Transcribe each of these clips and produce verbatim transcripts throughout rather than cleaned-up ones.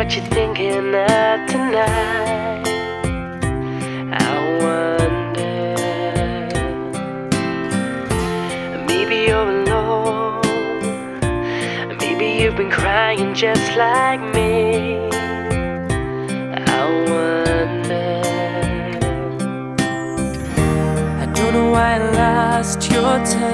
what you thinking of tonight. I wonder, maybe you're alone, maybe you've been crying just like me. I wonder, I don't know why I lost your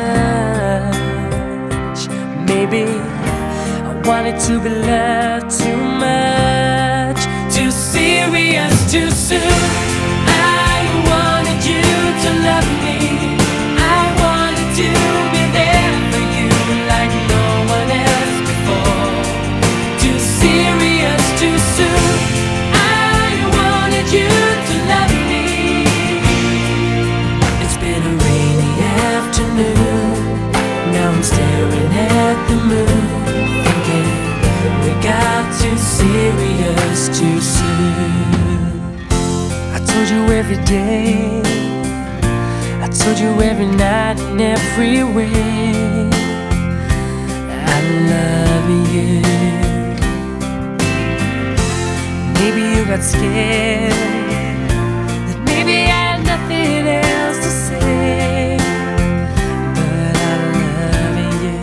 touch. Maybe I wanted to be loved too much, too serious too soon. I wanted you to love me, I wanted to be there for you like no one else before. Too serious too soon. I wanted you to love me. It's been a rainy afternoon, now I'm staring at the moon, thinking we got too serious too soon. I told you every day, I told you every night and every way, I love you. Maybe you got scared, that maybe I had nothing else to say, but I love you.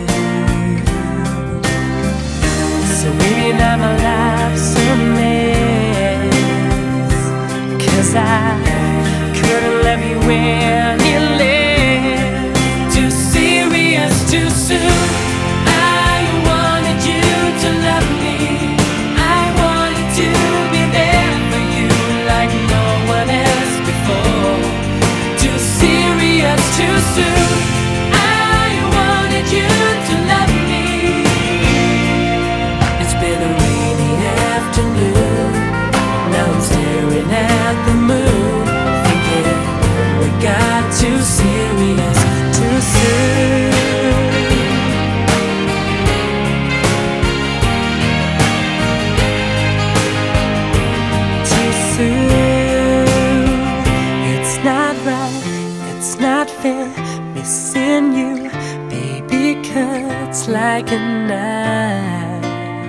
So maybe now my life's a mess, 'cause I couldn't love you any less. Too serious too soon. I wanted you to love me, I wanted to be there for you like no one else before. Too serious too soon. I wanted you to love me. It's been a rainy afternoon, now I'm staring at the moon, thinking we got too serious too soon. Too soon. It's not right, it's not fair, missing you, baby, cuts like a knife.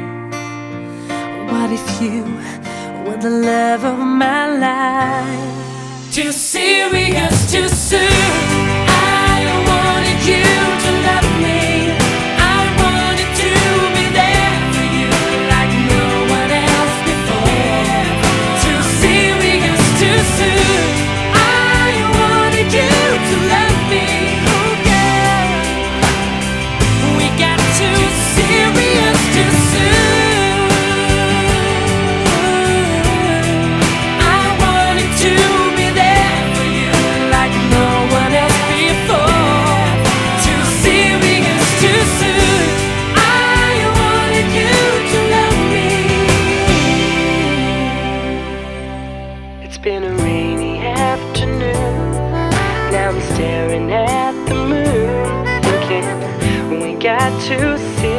What if you were the love of my life? Too serious too soon. I wanted you to love me, I wanted to be there for you like no one else before. Too serious too soon. I wanted you to love me, oh yeah. We got too serious too soon. I wanted to be there for you like no one else before. Too serious too soon. I wanted you to love me. It's been a rainy afternoon, now I'm staring at the moon, thinking we got too serious